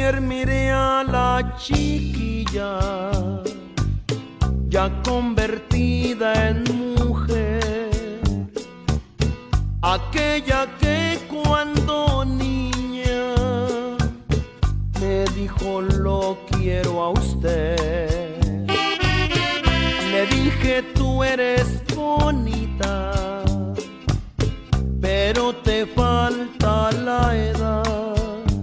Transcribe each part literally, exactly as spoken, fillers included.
Ayer miré a la chiquilla ya convertida en mujer, aquella que cuando niña me dijo lo quiero a usted. Le dije tú eres bonita, pero te falta la edad.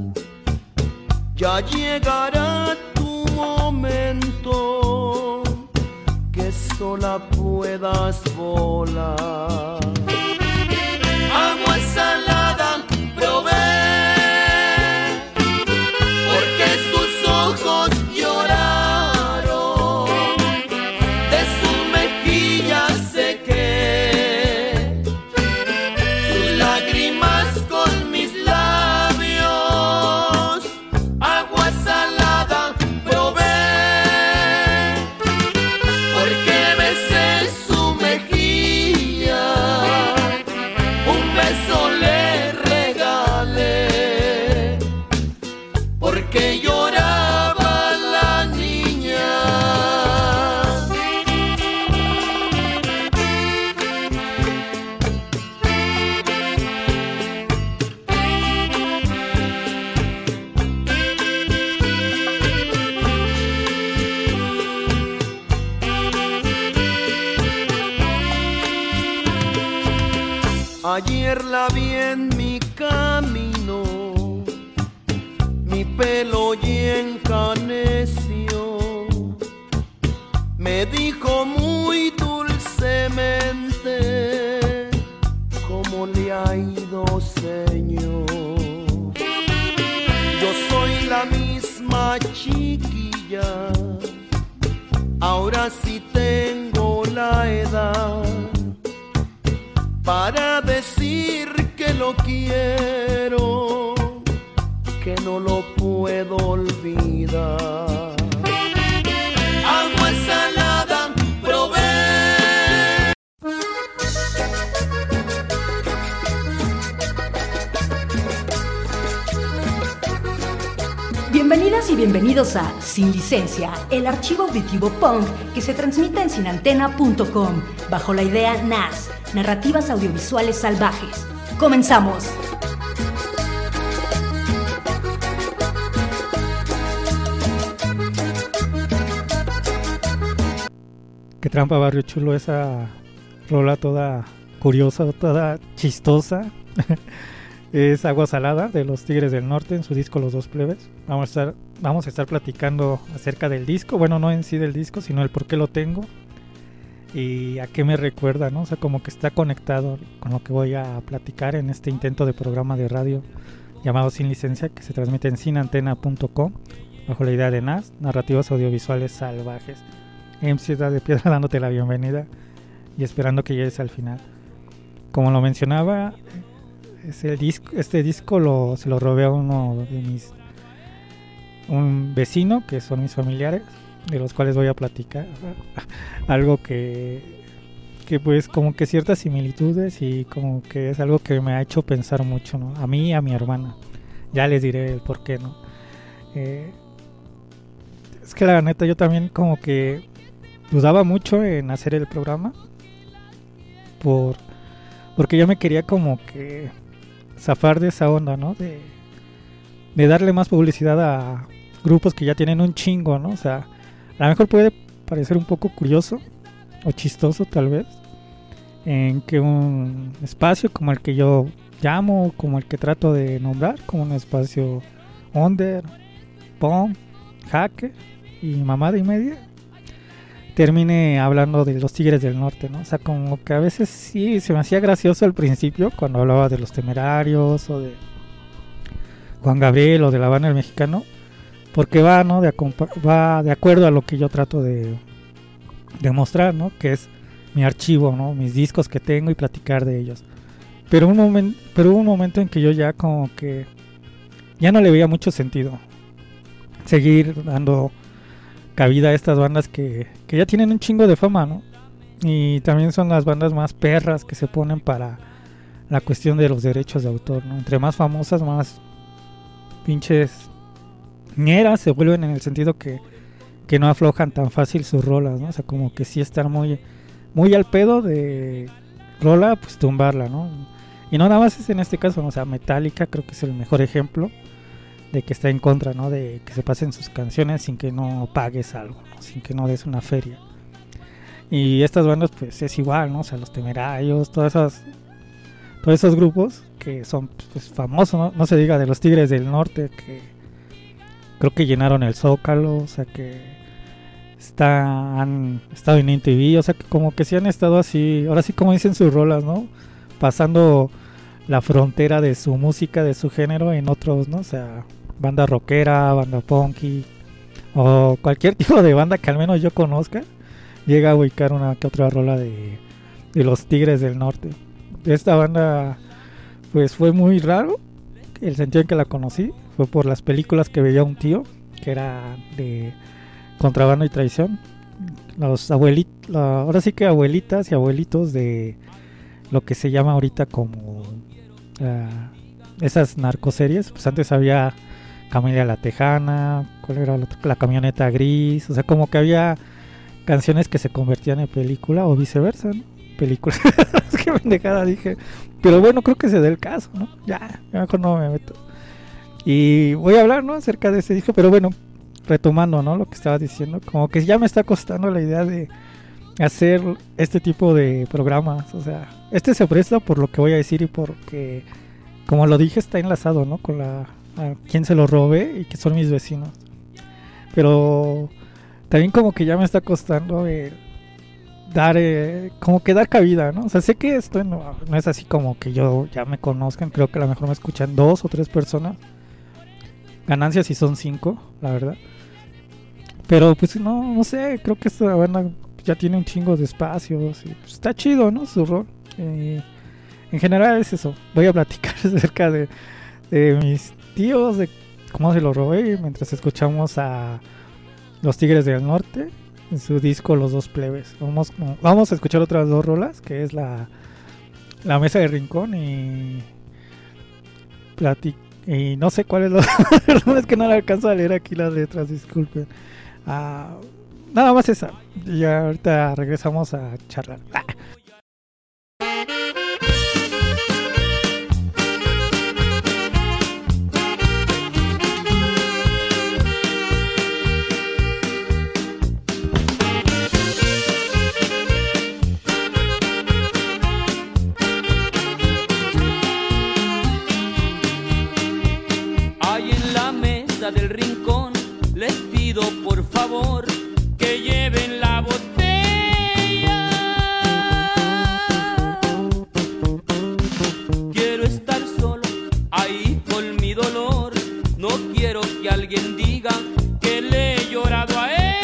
Ya llegará tu momento que sola puedas volar. Agua salada probé, porque sus ojos lloraron, de su mejilla sequé sus lágrimas con mis labios. Agua salada probé, porque besé su mejilla, un beso le regalé, porque lloraba la niña. Ayer la vi en mi camino, mi pelo y encaneció. Me dijo muy dulcemente, ¿cómo le ha ido, señor? Yo soy la misma chiquilla, ahora sí tengo la edad para decir que lo quiero, que no lo puedo olvidar. Agua salada probé. Bienvenidas y bienvenidos a Sin Licencia, el archivo auditivo punk que se transmite en sin antena punto com bajo la idea N A S, Narrativas Audiovisuales Salvajes. ¡Comenzamos! Qué trampa, Barrio Chulo, esa rola toda curiosa, toda chistosa. Es Agua Salada de los Tigres del Norte en su disco Los Dos Plebes. Vamos a estar, vamos a estar platicando acerca del disco, bueno, no en sí del disco, sino el por qué lo tengo y a qué me recuerda, ¿no? O sea, como que está conectado con lo que voy a platicar en este intento de programa de radio llamado Sin Licencia, que se transmite en sin antena punto com bajo la idea de N A S, Narrativas Audiovisuales Salvajes. M C Ciudad de Piedra dándote la bienvenida y esperando que llegues al final. Como lo mencionaba, es el disco, este disco lo, se lo robé a uno de mis, un vecino que son mis familiares, de los cuales voy a platicar algo que, que pues como que ciertas similitudes y como que es algo que me ha hecho pensar mucho, ¿no? A mí y a mi hermana. Ya les diré el por qué, ¿no? Eh, es que la neta yo también como que dudaba mucho en hacer el programa por porque yo me quería como que zafar de esa onda, ¿no? De, de darle más publicidad a grupos que ya tienen un chingo, ¿no? O sea, a lo mejor puede parecer un poco curioso o chistoso tal vez en que un espacio como el que yo llamo, como el que trato de nombrar, como un espacio under, punk, hacker y mamada y media, termine hablando de los Tigres del Norte, ¿no? O sea, como que a veces sí se me hacía gracioso al principio cuando hablaba de los Temerarios o de Juan Gabriel o de la banda del Mexicano, porque va, ¿no? De va de acuerdo a lo que yo trato de, de mostrar, ¿no? Que es mi archivo, ¿no? Mis discos que tengo y platicar de ellos. Pero un momento, pero hubo un momento en que yo ya como que ya no le veía mucho sentido seguir dando cabida a estas bandas que, que ya tienen un chingo de fama, ¿no? Y también son las bandas más perras que se ponen para la cuestión de los derechos de autor, ¿no? Entre más famosas, más pinches ñeras se vuelven en el sentido que, que no aflojan tan fácil sus rolas, ¿no? O sea, como que sí están muy, muy al pedo de rola, pues tumbarla, ¿no? Y no nada más es en este caso, ¿no? O sea, Metallica creo que es el mejor ejemplo de que está en contra, ¿no? De que se pasen sus canciones sin que no pagues algo, ¿no? Sin que no des una feria. Y estas bandas pues es igual, ¿no? O sea, Los Temerarios, todas esas, todos esos grupos que son pues famosos, ¿no? No se diga de los Tigres del Norte, que creo que llenaron el Zócalo, o sea que está, han estado en M T V, o sea que como que sí han estado así, ahora sí como dicen sus rolas, ¿no? Pasando la frontera de su música, de su género en otros, ¿no? O sea, banda rockera, banda punky o cualquier tipo de banda que al menos yo conozca llega a ubicar una que otra rola de, de los Tigres del Norte. Esta banda pues fue muy raro el sentido en que la conocí, fue por las películas que veía un tío que era de contrabando y traición. Los abuelitos, ahora sí que abuelitas y abuelitos de lo que se llama ahorita como uh, esas narcoseries. Pues antes había Camelia la Tejana, ¿cuál era la, la camioneta gris? O sea, como que había canciones que se convertían en película o viceversa, ¿no? Película. Es que pendejada dije. Pero bueno, creo que se da el caso, ¿no? Ya, ya mejor no me meto. Y voy a hablar, ¿no? Acerca de ese disco, pero bueno, retomando, ¿no? Lo que estaba diciendo, como que ya me está costando la idea de hacer este tipo de programas. O sea, este se presta por lo que voy a decir y porque, como lo dije, está enlazado, ¿no? Con la a quien se lo robe y que son mis vecinos. Pero también como que ya me está costando eh, dar, eh, como que dar cabida, ¿no? O sea, sé que esto no, no es así como que yo ya me conozcan. Creo que a lo mejor me escuchan dos o tres personas. Ganancias si son cinco, la verdad. Pero pues no, no sé, creo que esta banda ya tiene un chingo de espacios y pues, está chido, ¿no? Su rol. Eh, en general es eso. Voy a platicar acerca de, de mis tíos, de cómo se lo robé mientras escuchamos a Los Tigres del Norte en su disco Los Dos Plebes. Vamos, vamos a escuchar otras dos rolas, que es la, la Mesa de Rincón y Platic. Y no sé cuál es la verdad es que no le alcanzo a leer aquí las letras, disculpen. Uh, nada más esa. Y ahorita regresamos a charlar. Ah. Del rincón, les pido por favor que lleven la botella. Quiero estar solo ahí con mi dolor. No quiero que alguien diga que le he llorado a ella.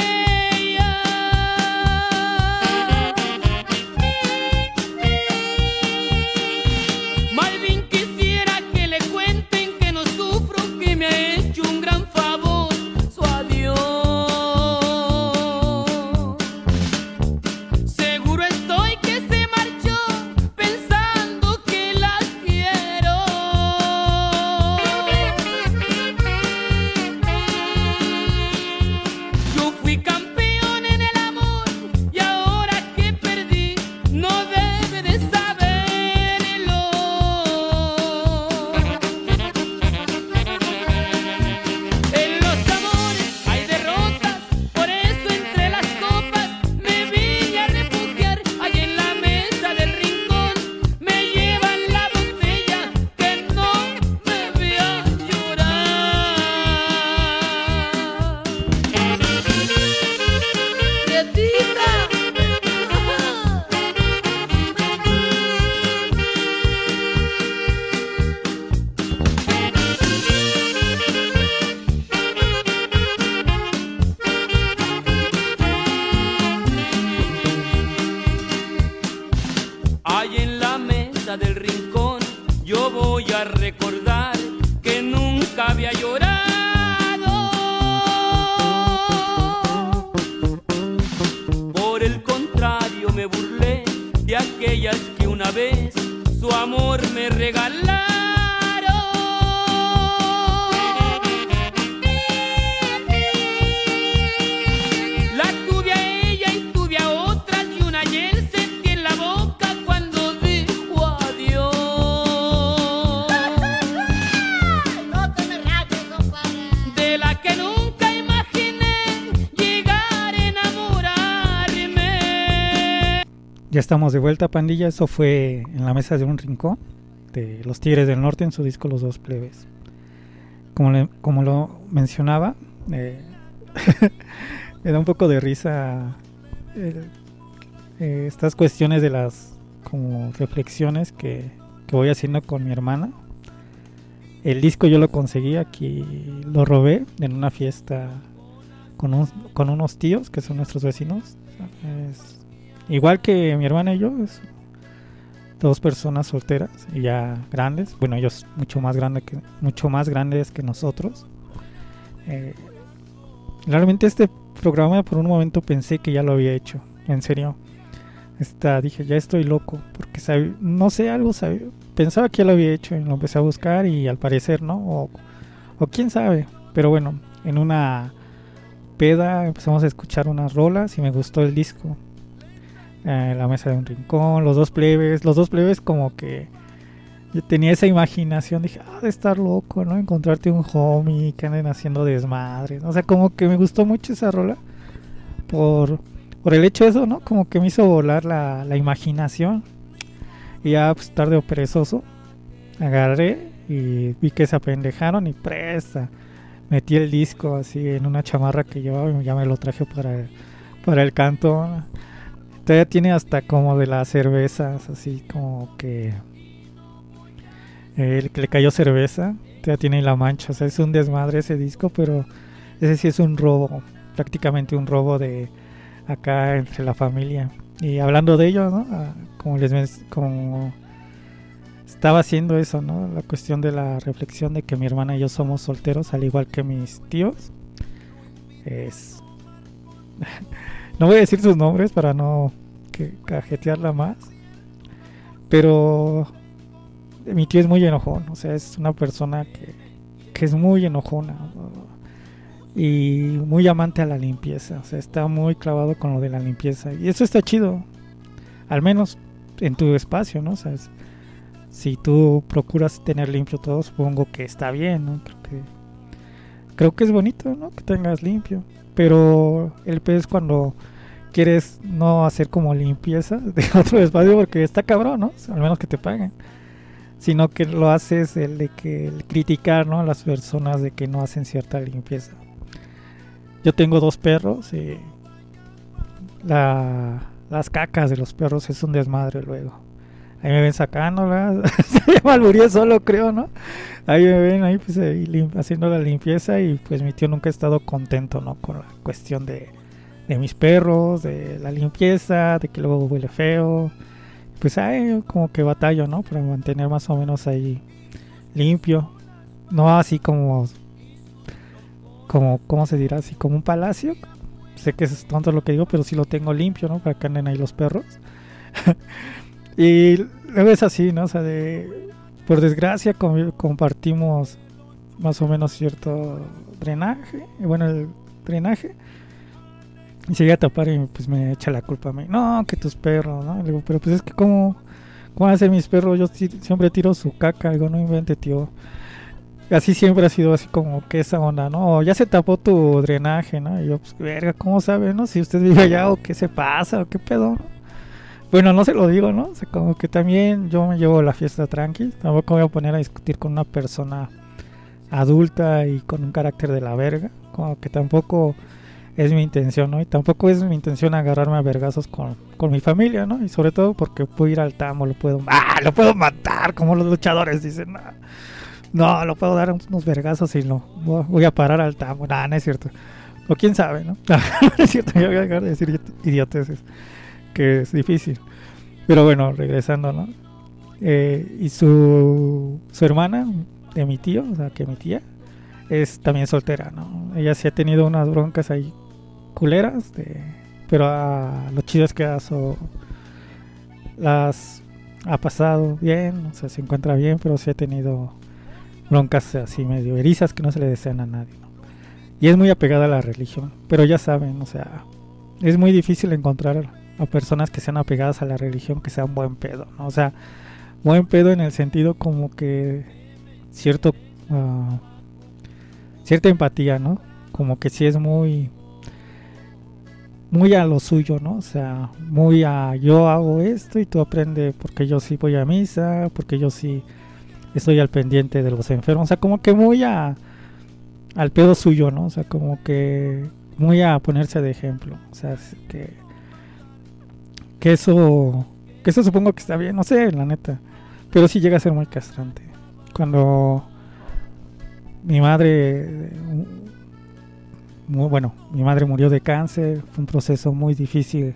Más bien quisiera que le cuenten que no sufro, que me ha hecho un gran favor su adiós. Seguro estoy que se marchó pensando que la quiero. Yo fui campeón en el amor y ahora que perdí no debe de saberlo. En los amores hay derrotas, por eso entre las copas me vine a refugiar. Allí en la mesa del rincón me llevan la botella que no me vea llorar. Prietita. Ahí en la mesa del rincón yo voy a recordar que nunca había llorado. Por el contrario me burlé de aquellas que una vez su amor me regalaron. estamos de vuelta, pandilla. Eso fue En la mesa de un rincón de Los Tigres del Norte en su disco Los Dos Plebes. Como, le, como lo mencionaba, eh, me da un poco de risa eh, eh, estas cuestiones de las como reflexiones que, que voy haciendo con mi hermana. El disco yo lo conseguí aquí, lo robé en una fiesta con, un, con unos tíos que son nuestros vecinos. Es, igual que mi hermana y yo, es dos personas solteras y ya grandes. Bueno, ellos mucho más grandes que mucho más grandes que nosotros. Eh, realmente este programa por un momento pensé que ya lo había hecho, en serio. Esta, dije, ya estoy loco, porque sabe, no sé, algo sabía, pensaba que ya lo había hecho y lo empecé a buscar y al parecer no, o, o quién sabe, pero bueno, en una peda empezamos a escuchar unas rolas y me gustó el disco. Eh, La mesa de un rincón, Los Dos Plebes, Los Dos Plebes como que yo tenía esa imaginación, dije, ah, de estar loco, ¿no? Encontrarte un homie que anden haciendo desmadres, o sea, como que me gustó mucho esa rola por... Por el hecho de eso, ¿no? Como que me hizo volar la, la imaginación. Y ya, pues, tarde o perezoso, agarré y vi que se apendejaron y presta. Metí el disco así en una chamarra que llevaba y ya me lo traje para el, para el cantón. Todavía tiene hasta como de las cervezas, así como que... Eh, que le cayó cerveza. Todavía tiene la mancha, o sea, es un desmadre ese disco, pero ese sí es un robo. Prácticamente un robo de... acá entre la familia. Y hablando de ello, ¿no? Ah, como les como estaba haciendo eso, ¿no? La cuestión de la reflexión de que mi hermana y yo somos solteros, al igual que mis tíos. Es no voy a decir sus nombres para no que, cajetearla más. Pero mi tío es muy enojón, o sea, es una persona que, que es muy enojona, ¿no? Y muy amante a la limpieza, o sea, está muy clavado con lo de la limpieza. Y eso está chido, al menos en tu espacio, ¿no? O sea, es, si tú procuras tener limpio todo, supongo que está bien, ¿no? Creo que, creo que es bonito, ¿no? Que tengas limpio. Pero el peor es cuando quieres no hacer como limpieza de otro espacio, porque está cabrón, ¿no? O sea, al menos que te paguen. Sino que lo haces el de que el criticar, ¿no? A las personas de que no hacen cierta limpieza. Yo tengo dos perros y la, las cacas de los perros es un desmadre luego. Ahí me ven sacándolas. Se me alburié solo, creo, ¿no? Ahí me ven ahí pues ahí lim- haciendo la limpieza y pues mi tío nunca ha estado contento, ¿no? Con la cuestión de, de mis perros, de la limpieza, de que luego huele feo. Pues ahí como que batallo, ¿no? Para mantener más o menos ahí limpio. No así como... como, ¿cómo se dirá? Así como un palacio. Sé que es tonto lo que digo, pero sí lo tengo limpio, ¿no? Para que anden ahí los perros. Y luego es así, ¿no? O sea, de, por desgracia com- compartimos más o menos cierto drenaje. Bueno, el drenaje. Y se llega a tapar y pues me echa la culpa a mí. No, que tus perros, ¿no? Le digo, pero pues es que ¿cómo, cómo van a ser mis perros? Yo t- siempre tiro su caca. Digo, no invente, tío. Así siempre ha sido así como que esa onda, ¿no? Ya se tapó tu drenaje, ¿no? Y yo, pues, verga, ¿cómo sabe, no? Si usted vive allá o qué se pasa o qué pedo, ¿no? Bueno, no se lo digo, ¿no? O sea, como que también yo me llevo la fiesta tranqui. Tampoco me voy a poner a discutir con una persona adulta y con un carácter de la verga. Como que tampoco es mi intención, ¿no? Y tampoco es mi intención agarrarme a vergazos con, con mi familia, ¿no? Y sobre todo porque puedo ir al tambo, lo puedo... ¡Ah! Lo puedo matar, como los luchadores dicen, ¿no? No, lo puedo dar unos vergazos y no. Voy a parar al tambo. Nah, no es cierto. O quién sabe, ¿no? No es cierto, yo voy a dejar de decir idioteces. Que es difícil. Pero bueno, regresando, ¿no? Eh, y su, su hermana de mi tío, o sea, que mi tía, es también soltera, ¿no? Ella sí ha tenido unas broncas ahí culeras, de, pero ah, lo chido es que a su, las ha pasado bien, o sea, se encuentra bien, pero sí ha tenido broncas así medio erizas que no se le desean a nadie, ¿no? Y es muy apegada a la religión, pero ya saben, o sea, es muy difícil encontrar a personas que sean apegadas a la religión, que sean buen pedo, ¿no? O sea, buen pedo en el sentido como que cierto uh, cierta empatía, ¿no? Como que sí es muy muy a lo suyo, ¿no? O sea, muy a yo hago esto y tú aprende porque yo sí voy a misa, porque yo sí estoy al pendiente de los enfermos, o sea, como que muy a al pedo suyo, ¿no? O sea, como que muy a ponerse de ejemplo, o sea, que que eso que eso supongo que está bien, no sé, la neta, pero sí llega a ser muy castrante. Cuando mi madre muy, bueno, mi madre murió de cáncer, fue un proceso muy difícil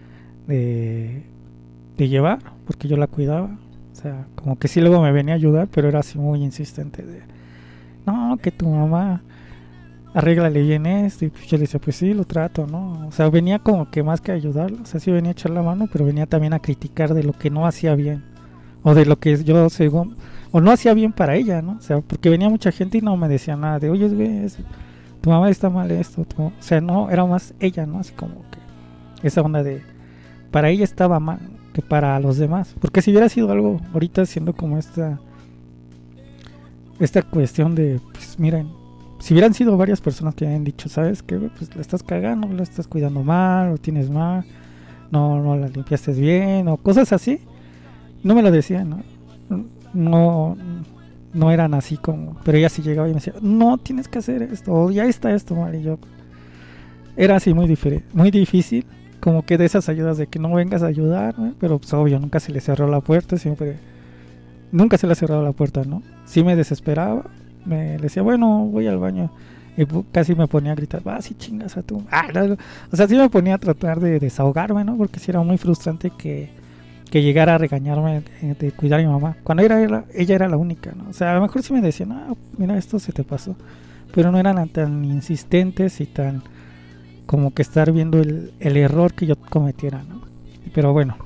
de, de llevar, porque yo la cuidaba, o sea, como que sí luego me venía a ayudar, pero era así muy insistente de, no, que tu mamá arréglale bien esto, y pues yo le decía, pues sí, lo trato, ¿no? O sea, venía como que más que a ayudarlo, o sea, sí venía a echar la mano, pero venía también a criticar de lo que no hacía bien, o de lo que yo, según, o no hacía bien para ella, ¿no? O sea, porque venía mucha gente y no me decía nada de, oye, güey, es, tu mamá está mal esto, tu, o sea, no, era más ella, ¿no? Así como que esa onda de, para ella estaba mal que para los demás, porque si hubiera sido algo ahorita siendo como esta esta cuestión de, pues miren, si hubieran sido varias personas que hayan dicho, ¿sabes qué? Pues la estás cagando, la estás cuidando mal, o tienes mal, no, no la limpiaste bien, o cosas así, no me lo decían, ¿no? No, no eran así como, pero ella sí llegaba y me decía, no, tienes que hacer esto, o ya está esto mal, y yo, era así muy diferente, muy difícil, como que de esas ayudas de que no vengas a ayudar, ¿no? Pero pues obvio, nunca se le cerró la puerta, siempre, nunca se le ha cerrado la puerta, ¿no? Sí me desesperaba, me decía, bueno, voy al baño, y casi me ponía a gritar, va, si chingas a tu, ah, no. O sea, sí me ponía a tratar de desahogarme, ¿no? Porque sí era muy frustrante que, que llegara a regañarme de cuidar a mi mamá, cuando era, era, ella era la única, ¿no? O sea, a lo mejor sí me decían, ah, mira, esto se te pasó, pero no eran tan insistentes y tan como que estar viendo el, el error que yo cometiera, ¿no? Pero bueno,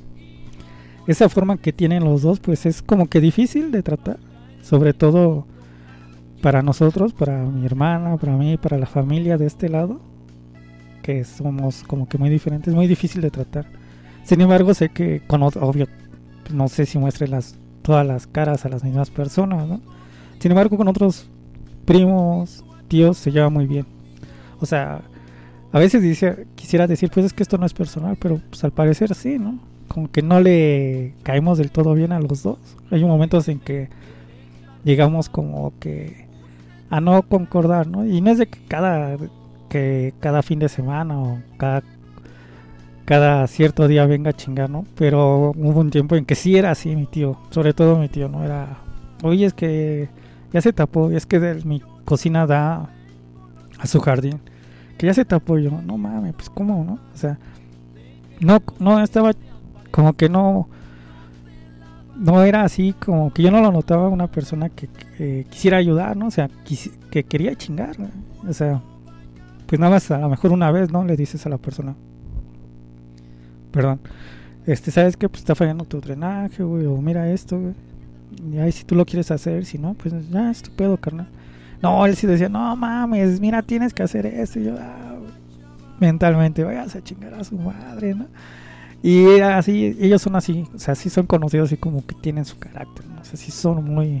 esa forma que tienen los dos, pues es como que difícil de tratar, sobre todo para nosotros, para mi hermana, para mí, para la familia de este lado, que somos como que muy diferentes, muy difícil de tratar. Sin embargo, sé que con otro, obvio, no sé si muestre las, todas las caras a las mismas personas, ¿no? Sin embargo, con otros primos, tíos, se lleva muy bien. O sea, a veces dice, quisiera decir, pues es que esto no es personal, pero pues al parecer sí, ¿no? Como que no le caemos del todo bien a los dos. Hay momentos en que llegamos como que a no concordar, ¿no? Y no es de que cada que cada fin de semana o cada cada cierto día venga a chingar, ¿no? Pero hubo un tiempo en que sí era así mi tío, sobre todo mi tío, ¿no? Era, oye, es que ya se tapó, es que de, mi cocina da a su jardín, que ya se tapó. Yo, no mames, pues cómo, ¿no? O sea, no, no estaba como que no no era así, como que yo no lo notaba una persona que, que quisiera ayudar, ¿no? O sea, quis, que quería chingar, ¿no? O sea, pues nada más a lo mejor una vez, ¿no? Le dices a la persona, perdón, este, ¿sabes qué? Pues está fallando tu drenaje, güey, o mira esto, güey. Y ahí si tú lo quieres hacer, si no, pues ya, estupendo, carnal. No, él sí decía, no mames, mira, tienes que hacer esto. Y yo, ah, mentalmente, vayas a chingar a su madre, ¿no? Y era así, ellos son así, o sea, sí son conocidos así como que tienen su carácter, ¿no? O sea, sí son muy,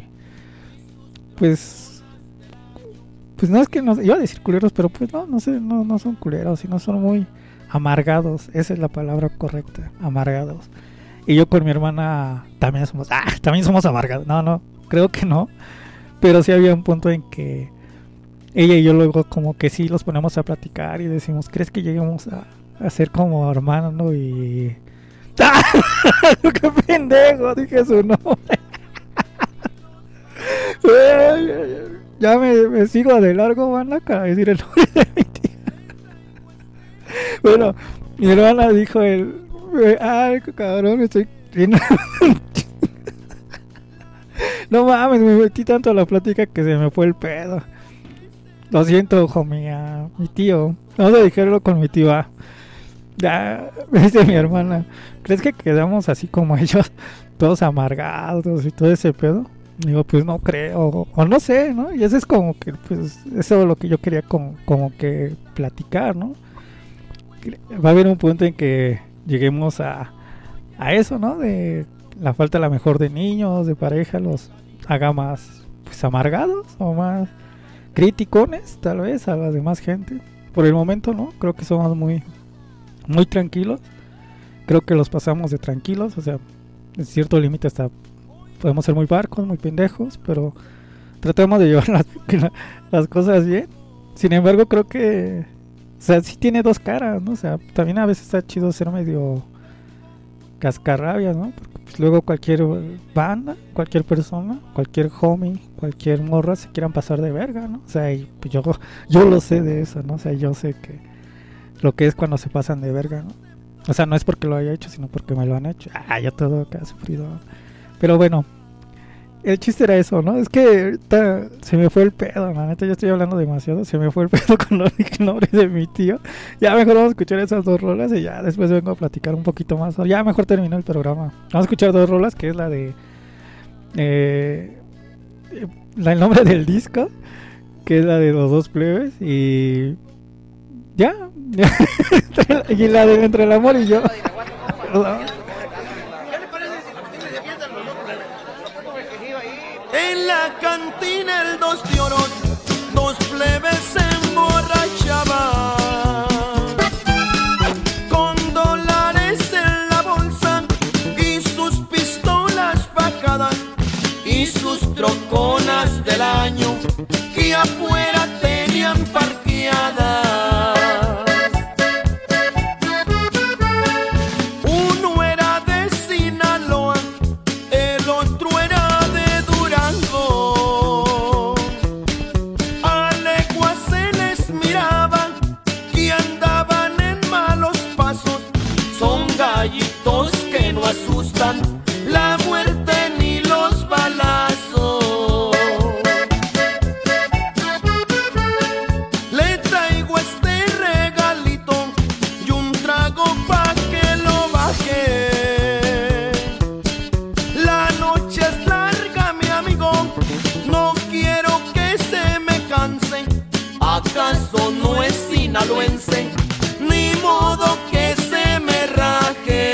pues, pues no es que no, iba a decir culeros, pero pues no, no sé, no, no son culeros, sino son muy amargados, esa es la palabra correcta, amargados. Y yo con mi hermana también somos, ah, también somos amargados, no, no, creo que no, pero sí había un punto en que ella y yo luego como que sí los ponemos a platicar y decimos, ¿crees que lleguemos a a ser como hermanos, ¿no? Y ¡ah! ¡Qué pendejo! Dije su nombre. Ya me, me sigo de largo, van a decir el nombre de mi tía. Bueno, mi hermana dijo el, ay, cabrón, estoy no mames, me metí tanto a la plática que se me fue el pedo. Lo siento, hijo mía, mi tío. Vamos a dejarlo con mi tío. Ah. Ya, me dice mi hermana, ¿crees que quedamos así como ellos, todos amargados y todo ese pedo? Digo, pues no creo, o, o no sé, ¿no? Y eso es como que, pues, eso es lo que yo quería como, como que platicar, ¿no? Va a haber un punto en que lleguemos a, a eso, ¿no? De la falta a lo mejor de niños, de pareja, los haga más, pues, amargados o más criticones, tal vez, a la demás gente. Por el momento, ¿no? Creo que somos muy muy tranquilos. Creo que los pasamos de tranquilos, o sea, en cierto límite hasta podemos ser muy barcos, muy pendejos, pero tratamos de llevar las, las cosas bien. Sin embargo, creo que, o sea, sí tiene dos caras, ¿no? O sea, también a veces está chido ser medio cascarrabias, ¿no? Porque pues, luego cualquier banda, cualquier persona, cualquier homie, cualquier morra se quieran pasar de verga, ¿no? O sea, y, pues, yo, yo lo sé de eso, ¿no? O sea, yo sé que lo que es cuando se pasan de verga, ¿no? O sea, no es porque lo haya hecho, sino porque me lo han hecho. Ah, yo todo acá sufrido. Pero bueno, el chiste era eso, ¿no? Es que ahorita se me fue el pedo, la neta, yo estoy hablando demasiado. Se me fue el pedo con los nombres de mi tío. Ya mejor vamos a escuchar esas dos rolas y ya después vengo a platicar un poquito más. Ya mejor terminó el programa. Vamos a escuchar dos rolas, que es la de... Eh, la, el nombre del disco, que es la de Los Dos Plebes. Y... ya... y la de Entre el Amor y Yo. En la cantina el dos de oro, dos plebes se emborrachaban, con dólares en la bolsa y sus pistolas bajadas y sus troconas del año que afuera tenían parqueadas. Que no asustan la muerte ni los balazos. Le traigo este regalito y un trago pa' que lo baje. La noche es larga, mi amigo, no quiero que se me canse. ¿Acaso no es sinaloense? Ni modo que se me raje.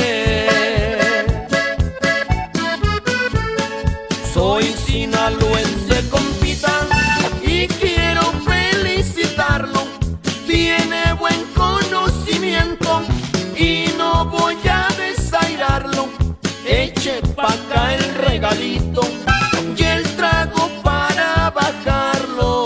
Soy sinaloense, compita, y quiero felicitarlo. Tiene buen conocimiento y no voy a desairarlo. Eche pa' acá el regalito y el trago para bajarlo.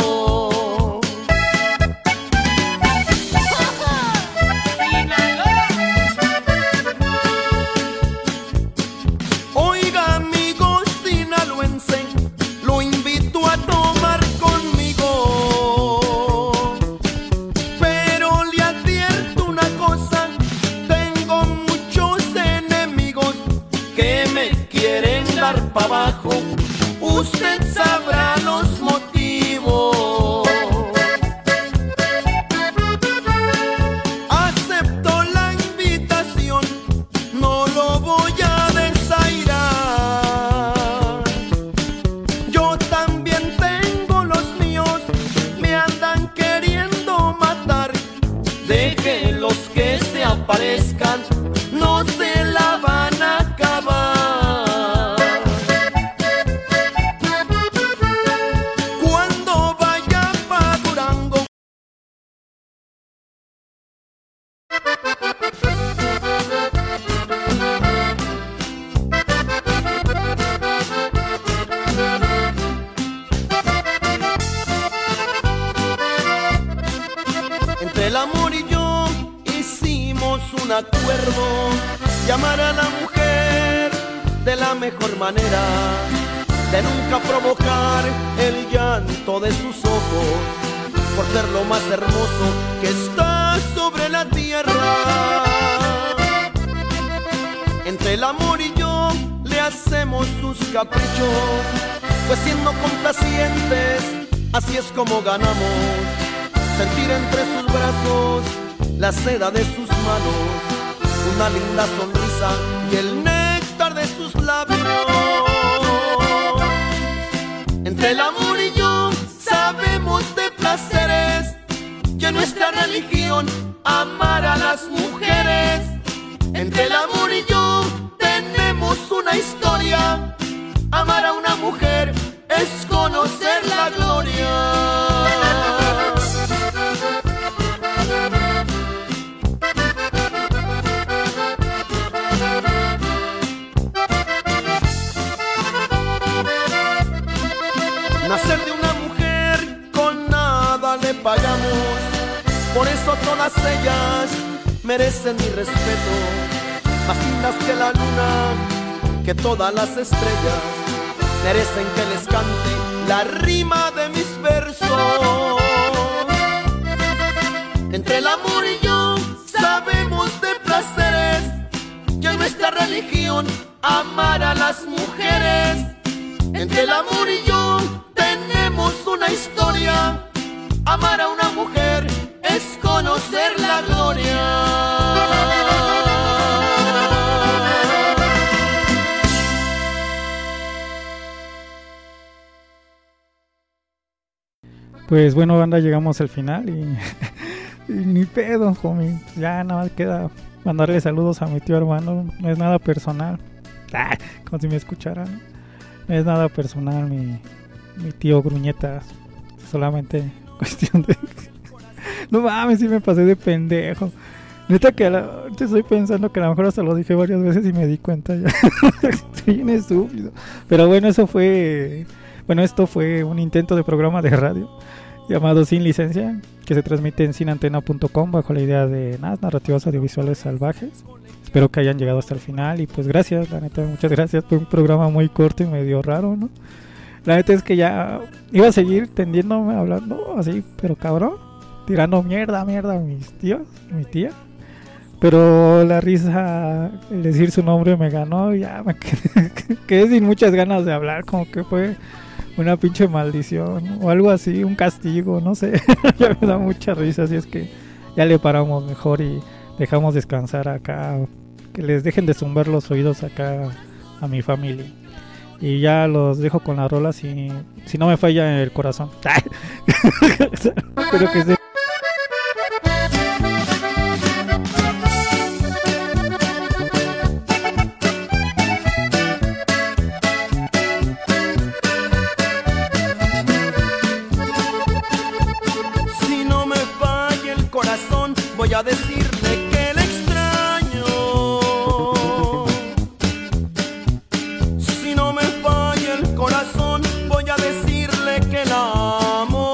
Pa' abajo, usted sabrá los motivos. Acepto la invitación, no lo voy a desairar. Yo también tengo los míos, me andan queriendo matar. Déjenlos que se aparezcan, no se la van a acabar. Entre el amor y yo hicimos un acuerdo, llamar a la mujer de la mejor manera, de nunca provocar el llanto de sus ojos, por ser lo más hermoso que está sobre la tierra. Entre el amor y yo le hacemos sus caprichos, pues siendo complacientes, así es como ganamos. Sentir entre sus brazos la seda de sus manos, una linda sonrisa y el néctar de sus labios. Entre el amor y yo sabemos de placeres, que nuestra religión amar a las mujeres. Entre el amor y yo tenemos una historia, amar a una mujer es conocer la gloria. Nacer de una mujer con nada le pagamos, por eso todas ellas merecen mi respeto, más lindas que la luna, que todas las estrellas, merecen que les cante la rima de mis versos. Entre el amor y yo sabemos de placeres, y en nuestra religión amar a las mujeres. Entre el amor y yo tenemos una historia, amar a una mujer es conocer la gloria. Pues bueno, banda, llegamos al final y, y ni pedo, homie. Ya nada más queda mandarle saludos a mi tío hermano. No es nada personal. Ah, como si me escucharan. No es nada personal, mi, mi tío Gruñetas. Solamente cuestión de... No mames, sí me pasé de pendejo. Neta que a la... estoy pensando que a lo mejor hasta lo dije varias veces y me di cuenta ya. Estoy bien estúpido. Pero bueno, eso fue... Bueno, esto fue un intento de programa de radio llamado Sin Licencia, que se transmite en sin antena punto com bajo la idea de N A S, Narrativas Audiovisuales Salvajes. Espero que hayan llegado hasta el final y pues gracias, la neta, muchas gracias por un programa muy corto y medio raro, ¿no? La neta es que ya iba a seguir tendiéndome hablando así, pero cabrón, tirando mierda, mierda a mis tíos, mi tía. Pero la risa, el decir su nombre me ganó y ya me quedé, quedé sin muchas ganas de hablar, como que fue una pinche maldición o algo así, un castigo, no sé. Ya me da mucha risa, así es que ya le paramos mejor y dejamos descansar acá, que les dejen de zumbar los oídos acá a mi familia. Y ya los dejo con la rola si, si no me falla el corazón. Espero que se... Voy a decirle que le extraño. Si no me falla el corazón, voy a decirle que la amo.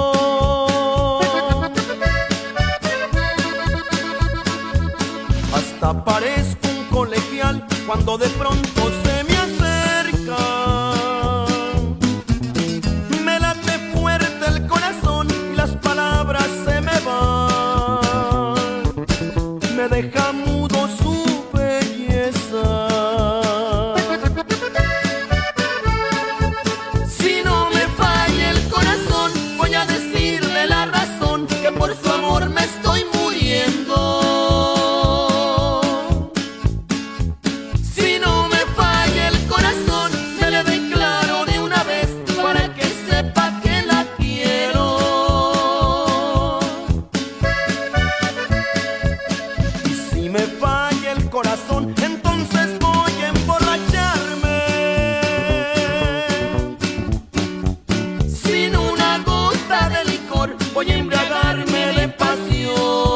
Hasta parezco un colegial cuando de pronto se me acerca. Me late fuerte el corazón y las palabras se me van. Me deja mudo su belleza. Si no me falla el corazón, voy a decirle la razón, que por su amor me estoy muriendo. Si no me falla el corazón, me le declaro de una vez para que sepa que la quiero. Me falla el corazón, entonces voy a emborracharme. Sin una gota de licor, voy a embriagarme de pasión,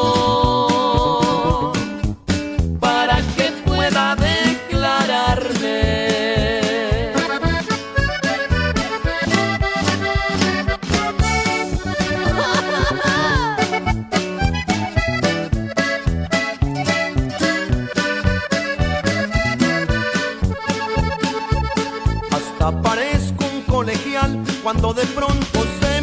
para que pueda declararme. Parezco un colegial cuando de pronto se